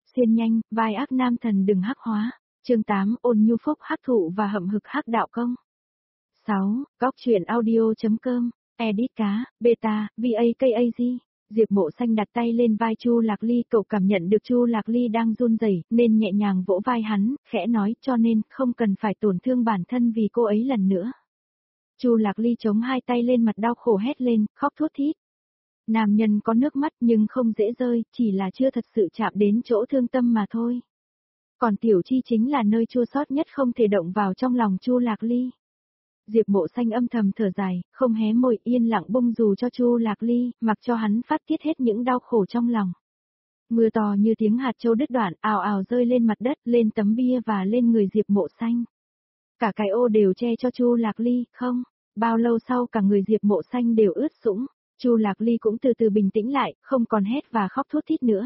Xuyên nhanh, vai ác nam thần đừng hắc hóa. Chương 8, ôn nhu phúc hắc thụ và hậm hực hắc đạo công. 6. Góc truyện audio.com. Edit cá, beta, VAKAG. Diệp Mộ Xanh đặt tay lên vai Chu Lạc Ly, cậu cảm nhận được Chu Lạc Ly đang run rẩy, nên nhẹ nhàng vỗ vai hắn, khẽ nói, cho nên không cần phải tổn thương bản thân vì cô ấy lần nữa. Chu Lạc Ly chống hai tay lên mặt đau khổ hét lên, khóc thút thít. Nam nhân có nước mắt nhưng không dễ rơi, chỉ là chưa thật sự chạm đến chỗ thương tâm mà thôi. Còn Tiểu Chi chính là nơi chua xót nhất không thể động vào trong lòng Chu Lạc Ly. Diệp Mộ Xanh âm thầm thở dài, không hé môi, yên lặng bông dù cho Chu Lạc Ly, mặc cho hắn phát tiết hết những đau khổ trong lòng. Mưa to như tiếng hạt châu đứt đoạn, ào ào rơi lên mặt đất, lên tấm bia và lên người Diệp Mộ Xanh. Cả cái ô đều che cho Chu Lạc Ly, không, bao lâu sau cả người Diệp Mộ Xanh đều ướt sũng. Chu Lạc Ly cũng từ từ bình tĩnh lại, không còn hét và khóc thút thít nữa.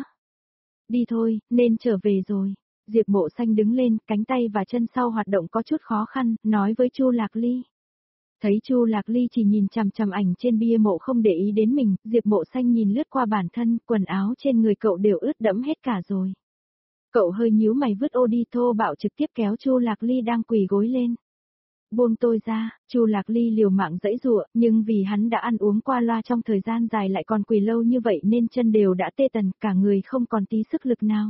Đi thôi, nên trở về rồi. Diệp Mộ Xanh đứng lên, cánh tay và chân sau hoạt động có chút khó khăn, nói với Chu Lạc Ly. Thấy Chu Lạc Ly chỉ nhìn chằm chằm ảnh trên bia mộ không để ý đến mình, Diệp Mộ Xanh nhìn lướt qua bản thân, quần áo trên người cậu đều ướt đẫm hết cả rồi. Cậu hơi nhíu mày vứt ô đi, thô bạo trực tiếp kéo Chu Lạc Ly đang quỳ gối lên. Buông tôi ra, Chu Lạc Ly liều mạng giãy giụa, nhưng vì hắn đã ăn uống qua loa trong thời gian dài lại còn quỳ lâu như vậy nên chân đều đã tê tần, cả người không còn tí sức lực nào.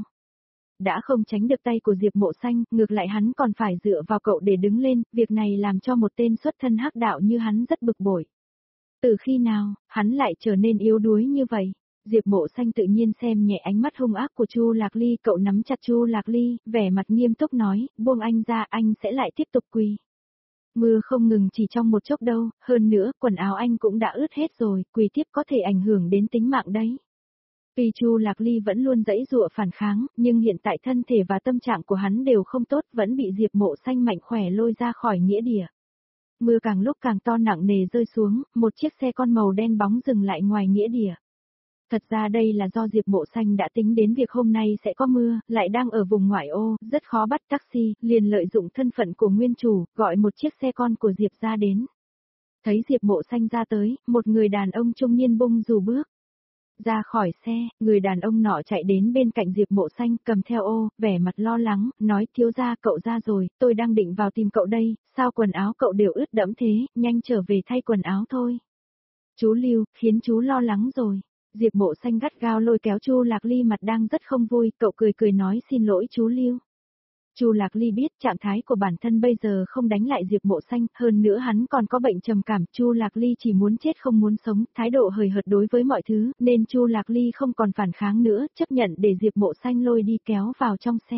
Đã không tránh được tay của Diệp Mộ Xanh, ngược lại hắn còn phải dựa vào cậu để đứng lên, việc này làm cho một tên xuất thân hắc đạo như hắn rất bực bội. Từ khi nào, hắn lại trở nên yếu đuối như vậy? Diệp Mộ Xanh tự nhiên xem nhẹ ánh mắt hung ác của Chu Lạc Ly, cậu nắm chặt Chu Lạc Ly, vẻ mặt nghiêm túc nói, buông anh ra, anh sẽ lại tiếp tục quỳ. Mưa không ngừng chỉ trong một chốc đâu, hơn nữa, quần áo anh cũng đã ướt hết rồi, quỳ tiếp có thể ảnh hưởng đến tính mạng đấy. Tuy Chu Lạc Ly vẫn luôn giãy giụa phản kháng, nhưng hiện tại thân thể và tâm trạng của hắn đều không tốt, vẫn bị Diệp Mộ Xanh mạnh khỏe lôi ra khỏi nghĩa địa. Mưa càng lúc càng to nặng nề rơi xuống, một chiếc xe con màu đen bóng dừng lại ngoài nghĩa địa. Thật ra đây là do Diệp Mộ Xanh đã tính đến việc hôm nay sẽ có mưa, lại đang ở vùng ngoại ô, rất khó bắt taxi, liền lợi dụng thân phận của nguyên chủ, gọi một chiếc xe con của Diệp ra đến. Thấy Diệp Mộ Xanh ra tới, một người đàn ông trung niên bung dù bước ra khỏi xe, người đàn ông nọ chạy đến bên cạnh Diệp Mộ Xanh, cầm theo ô, vẻ mặt lo lắng, nói, thiếu gia cậu ra rồi, tôi đang định vào tìm cậu đây, sao quần áo cậu đều ướt đẫm thế, nhanh trở về thay quần áo thôi. Chú Lưu, khiến chú lo lắng rồi. Diệp Mộ Xanh gắt gao lôi kéo Chu Lạc Ly, mặt đang rất không vui, cậu cười cười nói, xin lỗi chú Lưu. Chu Lạc Ly biết trạng thái của bản thân bây giờ không đánh lại Diệp Mộ Xanh, hơn nữa hắn còn có bệnh trầm cảm, Chu Lạc Ly chỉ muốn chết không muốn sống, thái độ hời hợt đối với mọi thứ, nên Chu Lạc Ly không còn phản kháng nữa, chấp nhận để Diệp Mộ Xanh lôi đi kéo vào trong xe.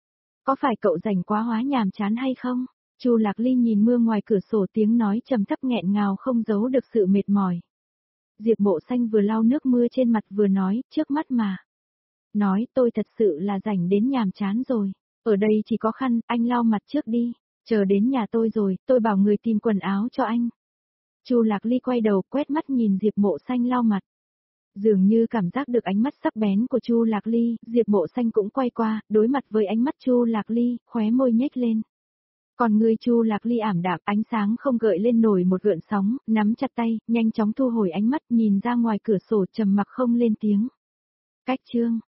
Có phải cậu rảnh quá hóa nhàm chán hay không? Chu Lạc Ly nhìn mưa ngoài cửa sổ, tiếng nói trầm thấp nghẹn ngào không giấu được sự mệt mỏi. Diệp Mộ Xanh vừa lau nước mưa trên mặt vừa nói, trước mắt mà. Nói, tôi thật sự là rảnh đến nhàm chán rồi. Ở đây chỉ có khăn, anh lau mặt trước đi. Chờ đến nhà tôi rồi, tôi bảo người tìm quần áo cho anh. Chu Lạc Ly quay đầu quét mắt nhìn Diệp Mộ Xanh lau mặt. Dường như cảm giác được ánh mắt sắc bén của Chu Lạc Ly, Diệp Mộ Xanh cũng quay qua, đối mặt với ánh mắt Chu Lạc Ly, khóe môi nhếch lên. Còn người Chu Lạc Ly ảm đạm, ánh sáng không gợi lên nổi một gợn sóng, nắm chặt tay, nhanh chóng thu hồi ánh mắt, nhìn ra ngoài cửa sổ, trầm mặc không lên tiếng. Cách chương